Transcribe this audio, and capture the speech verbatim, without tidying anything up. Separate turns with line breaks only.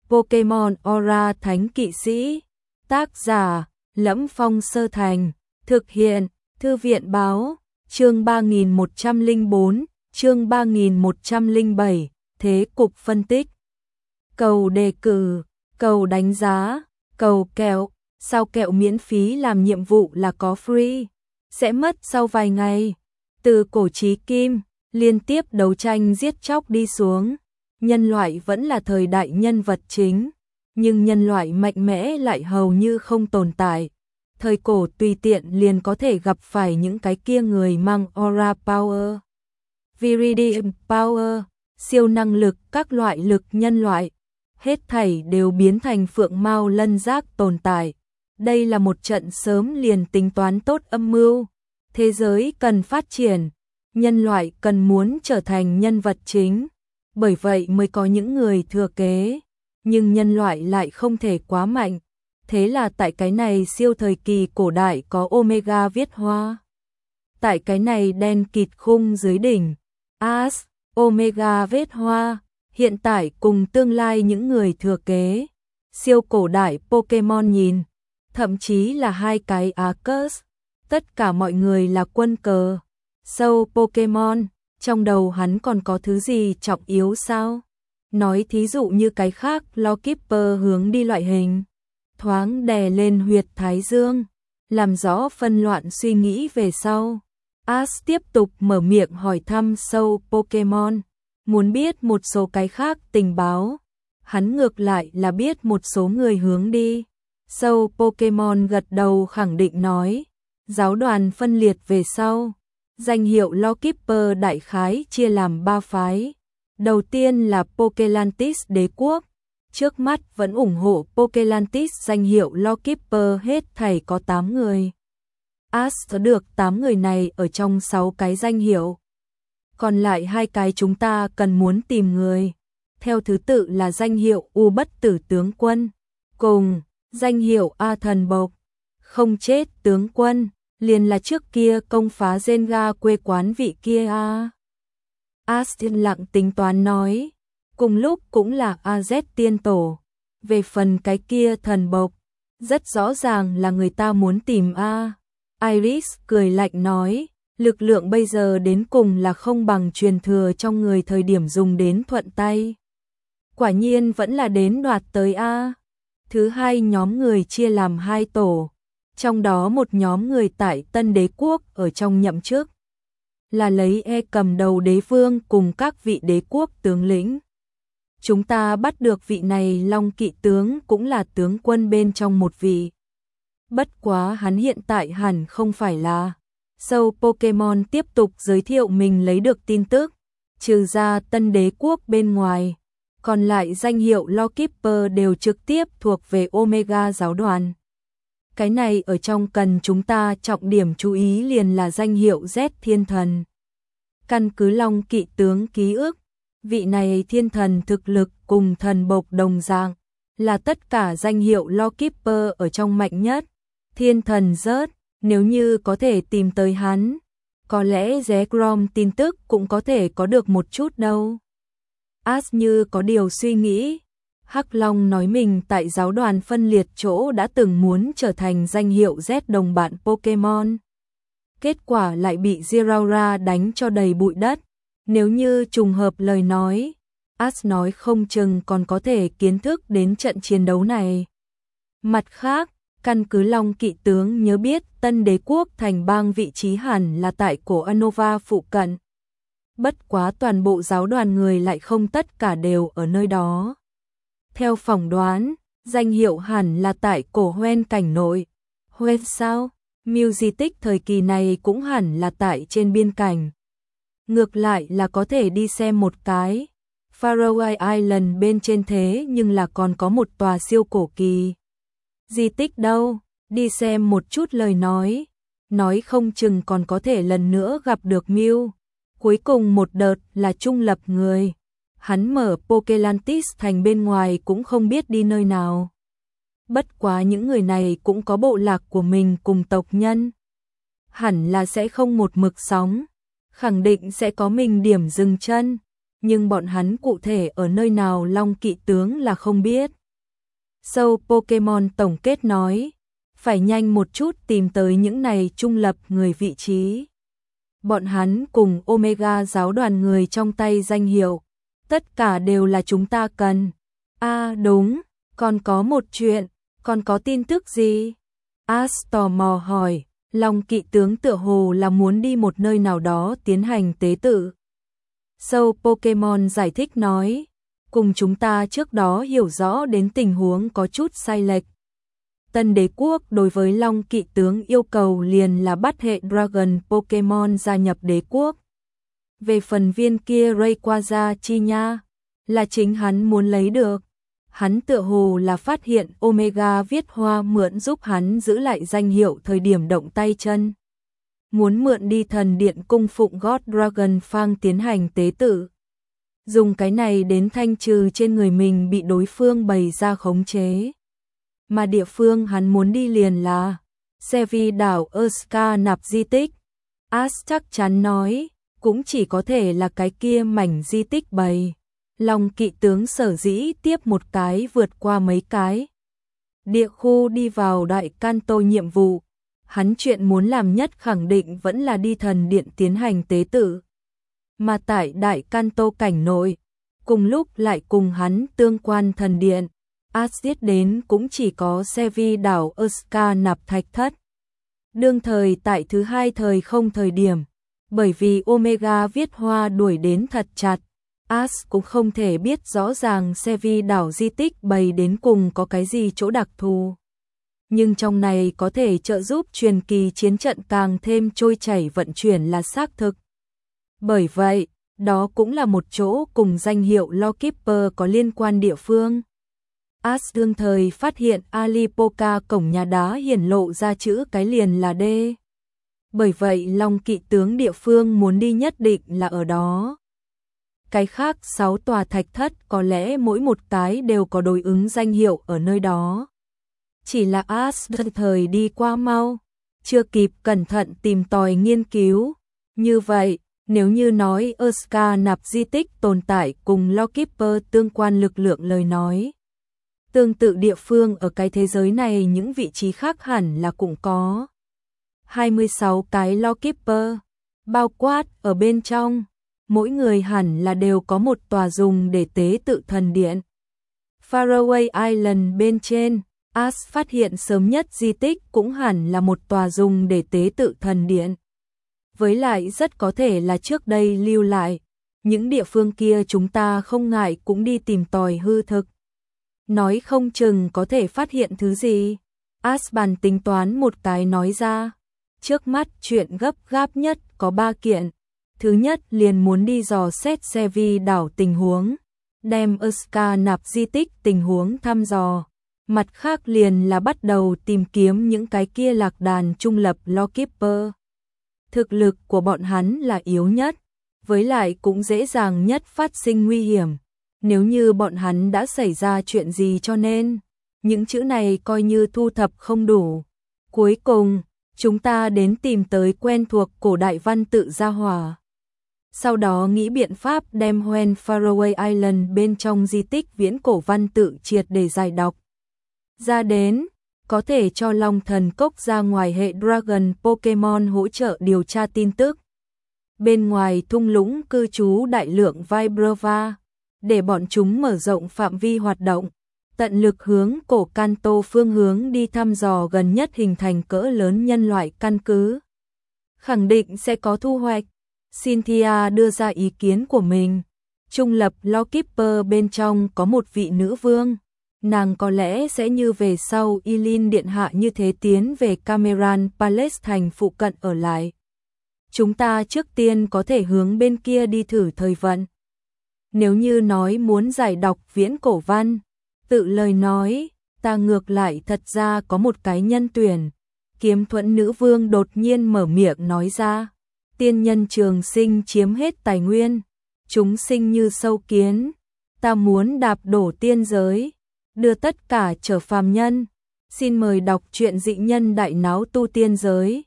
Pokemon Aura Thánh Kỵ Sĩ. Tác giả: Lẫm Phong Sơ Thành. Thực hiện: Thư viện báo. Chương ba nghìn một trăm lẻ bốn, chương ba nghìn một trăm lẻ bảy. Thế cục phân tích. Cầu đề cử, cầu đánh giá, cầu kẹo. Sao kẹo miễn phí làm nhiệm vụ là có free, sẽ mất sau vài ngày. Từ cổ chí kim, liên tiếp đấu tranh giết chóc đi xuống, nhân loại vẫn là thời đại nhân vật chính, nhưng nhân loại mạnh mẽ lại hầu như không tồn tại. Thời cổ tùy tiện liền có thể gặp phải những cái kia người mang aura power, viridium power, siêu năng lực, các loại lực nhân loại, hết thảy đều biến thành phượng mao lân giác tồn tại. Đây là một trận sớm liền tính toán tốt âm mưu. Thế giới cần phát triển, nhân loại cần muốn trở thành nhân vật chính, bởi vậy mới có những người thừa kế, nhưng nhân loại lại không thể quá mạnh. Thế là tại cái này siêu thời kỳ cổ đại có Omega viết hoa. Tại cái này đen kịt khung dưới đỉnh, As, Omega viết hoa, hiện tại cùng tương lai những người thừa kế, siêu cổ đại Pokemon nhìn, thậm chí là hai cái Arceus, tất cả mọi người là quân cờ. Sâu Pokemon, trong đầu hắn còn có thứ gì trọng yếu sao? Nói thí dụ như cái khác, Lawkeeper hướng đi loại hình. Thoáng đè lên huyệt thái dương, làm rõ phân loạn suy nghĩ về sau. As tiếp tục mở miệng hỏi thăm sâu Pokemon, muốn biết một số cái khác tình báo. Hắn ngược lại là biết một số người hướng đi. Sâu Pokemon gật đầu khẳng định nói, giáo đoàn phân liệt về sau, danh hiệu Lawkeeper đại khái chia làm ba phái. Đầu tiên là Pokelantis đế quốc, trước mắt vẫn ủng hộ Pokelantis danh hiệu Lawkeeper hết thảy có tám người. As có được tám người này ở trong sáu cái danh hiệu. Còn lại hai cái chúng ta cần muốn tìm người. Theo thứ tự là danh hiệu U Bất Tử Tướng Quân, cùng danh hiệu A Thần Bộc, không chết tướng quân, liền là trước kia công phá Zenga quê quán vị kia a. As yên lặng tính toán nói, cùng lúc cũng là a zét tiên tổ. Về phần cái kia thần bộc, rất rõ ràng là người ta muốn tìm a. Iris cười lạnh nói, lực lượng bây giờ đến cùng là không bằng truyền thừa trong người thời điểm dùng đến thuận tay. Quả nhiên vẫn là đến đoạt tới a. Thứ hai nhóm người chia làm hai tổ, trong đó một nhóm người tại Tân Đế quốc ở trong nhậm chức, là lấy E cầm đầu đế vương cùng các vị đế quốc tướng lĩnh. Chúng ta bắt được vị này Long Kỵ tướng cũng là tướng quân bên trong một vị. Bất quá hắn hiện tại hẳn không phải là. Sâu Pokemon tiếp tục giới thiệu mình lấy được tin tức, trừ ra Tân Đế quốc bên ngoài, còn lại danh hiệu Lawkeeper đều trực tiếp thuộc về Omega giáo đoàn. Cái này ở trong cần chúng ta trọng điểm chú ý liền là danh hiệu Z Thiên Thần. Căn cứ Long Kỵ tướng ký ức, vị này thiên thần thực lực cùng thần bộc đồng dạng, là tất cả danh hiệu Lawkeeper ở trong mạnh nhất. Thiên thần rớt, nếu như có thể tìm tới hắn, có lẽ Zekrom tin tức cũng có thể có được một chút đâu. As như có điều suy nghĩ, Hắc Long nói mình tại giáo đoàn phân liệt chỗ đã từng muốn trở thành danh hiệu Z đồng bạn Pokemon. Kết quả lại bị Zeraora đánh cho đầy bụi đất. Nếu như trùng hợp lời nói, As nói không chừng còn có thể kiến thức đến trận chiến đấu này. Mặt khác, căn cứ Long Kỵ tướng nhớ biết Tân Đế quốc thành bang vị trí hẳn là tại cổ Unova phụ cận. Bất quá toàn bộ giáo đoàn người lại không tất cả đều ở nơi đó. Theo phỏng đoán, danh hiệu hẳn là tại cổ Hoenn cảnh nội. Hoenn sao? Music thời kỳ này cũng hẳn là tại trên biên cảnh. Ngược lại là có thể đi xem một cái. Faroe Island bên trên thế nhưng là còn có một tòa siêu cổ kỳ. Di tích đâu? Đi xem một chút lời nói. Nói không chừng còn có thể lần nữa gặp được Mew. Cuối cùng một đợt là trung lập người. Hắn mở Pokelantis thành bên ngoài cũng không biết đi nơi nào. Bất quá những người này cũng có bộ lạc của mình cùng tộc nhân. Hẳn là sẽ không một mực sóng, khẳng định sẽ có mình điểm dừng chân. nhưng bọn hắn cụ thể ở nơi nào Long Kỵ tướng là không biết. Sâu Pokemon tổng kết nói, phải nhanh một chút tìm tới những này trung lập người vị trí. Bọn hắn cùng Omega giáo đoàn người trong tay danh hiệu, tất cả đều là chúng ta cần. À đúng, còn có một chuyện, còn có tin tức gì? Ash tò mò hỏi, Long Kỵ tướng tựa hồ là muốn đi một nơi nào đó tiến hành tế tự. Sâu Pokemon giải thích nói, cùng chúng ta trước đó hiểu rõ đến tình huống có chút sai lệch. Tân đế quốc đối với Long Kỵ tướng yêu cầu liền là bắt hệ Dragon Pokemon gia nhập đế quốc. Về phần viên kia Rayquaza chi nha, là chính hắn muốn lấy được. Hắn tựa hồ là phát hiện Omega viết hoa mượn giúp hắn giữ lại danh hiệu thời điểm động tay chân. Muốn mượn đi thần điện cung phụng God Dragon Fang tiến hành tế tự. Dùng cái này đến thanh trừ trên người mình bị đối phương bày ra khống chế. Mà địa phương hắn muốn đi liền là Sevi đảo Erska nạp di tích. Ash chắc chắn nói, cũng chỉ có thể là cái kia mảnh di tích bày. Long Kỵ tướng sở dĩ tiếp một cái vượt qua mấy cái. Địa khu đi vào Đại Kanto nhiệm vụ, hắn chuyện muốn làm nhất khẳng định vẫn là đi thần điện tiến hành tế tự. Mà tại Đại Kanto cảnh nội, cùng lúc lại cùng hắn tương quan thần điện, Ash đến cũng chỉ có Sevi đảo Erska nạp thạch thất. Đương thời tại thứ hai thời không thời điểm, bởi vì Omega viết hoa đuổi đến thật chặt, Ash cũng không thể biết rõ ràng Sevi đảo di tích bày đến cùng có cái gì chỗ đặc thù. Nhưng trong này có thể trợ giúp truyền kỳ chiến trận càng thêm trôi chảy vận chuyển là xác thực. Bởi vậy, đó cũng là một chỗ cùng danh hiệu Lawkeeper có liên quan địa phương. Ash đương thời phát hiện Alipoca cổng nhà đá hiển lộ ra chữ cái liền là D. Bởi vậy Long Kỵ tướng địa phương muốn đi nhất định là ở đó. Cái khác sáu tòa thạch thất có lẽ mỗi một cái đều có đối ứng danh hiệu ở nơi đó. Chỉ là Ash thời đi qua mau, chưa kịp cẩn thận tìm tòi nghiên cứu. Như vậy, nếu như nói Erska nạp di tích tồn tại cùng Lawkeeper tương quan lực lượng lời nói, tương tự địa phương ở cái thế giới này những vị trí khác hẳn là cũng có. hai mươi sáu cái Lawkeeper, bao quát ở bên trong, mỗi người hẳn là đều có một tòa dùng để tế tự thần điện. Faraway Island bên trên, Ash phát hiện sớm nhất di tích cũng hẳn là một tòa dùng để tế tự thần điện. Với lại rất có thể là trước đây lưu lại, những địa phương kia chúng ta không ngại cũng đi tìm tòi hư thực. Nói không chừng có thể phát hiện thứ gì. Ash bàn tính toán một cái nói ra. Trước mắt chuyện gấp gáp nhất có ba kiện. Thứ nhất liền muốn đi dò xét Sevi đảo tình huống, đem Erska nạp di tích tình huống thăm dò. Mặt khác liền là bắt đầu tìm kiếm những cái kia lạc đàn trung lập Lawkeeper. Thực lực của bọn hắn là yếu nhất, với lại cũng dễ dàng nhất phát sinh nguy hiểm. Nếu như bọn hắn đã xảy ra chuyện gì cho nên, những chữ này coi như thu thập không đủ. Cuối cùng, chúng ta đến tìm tới quen thuộc cổ đại văn tự gia hỏa. Sau đó nghĩ biện pháp đem When Faraway Island bên trong di tích viễn cổ văn tự triệt để giải đọc. Ra đến, có thể cho Long Thần Cốc ra ngoài hệ Dragon Pokemon hỗ trợ điều tra tin tức. Bên ngoài thung lũng cư trú đại lượng Vibrava, để bọn chúng mở rộng phạm vi hoạt động, tận lực hướng cổ Kanto phương hướng đi thăm dò gần nhất hình thành cỡ lớn nhân loại căn cứ. Khẳng định sẽ có thu hoạch. Cynthia đưa ra ý kiến của mình. Trung lập Lawkeeper bên trong có một vị nữ vương. Nàng có lẽ sẽ như về sau Eileen Điện Hạ như thế tiến về Cameron Palace thành phụ cận ở lại. Chúng ta trước tiên có thể hướng bên kia đi thử thời vận. Nếu như nói muốn giải đọc viễn cổ văn, tự lời nói, ta ngược lại thật ra có một cái nhân tuyển. Kiếm Thuẫn nữ vương đột nhiên mở miệng nói ra. Tiên nhân trường sinh chiếm hết tài nguyên, chúng sinh như sâu kiến, ta muốn đạp đổ tiên giới, đưa tất cả trở phàm nhân. Xin mời đọc truyện dị nhân đại náo tu tiên giới.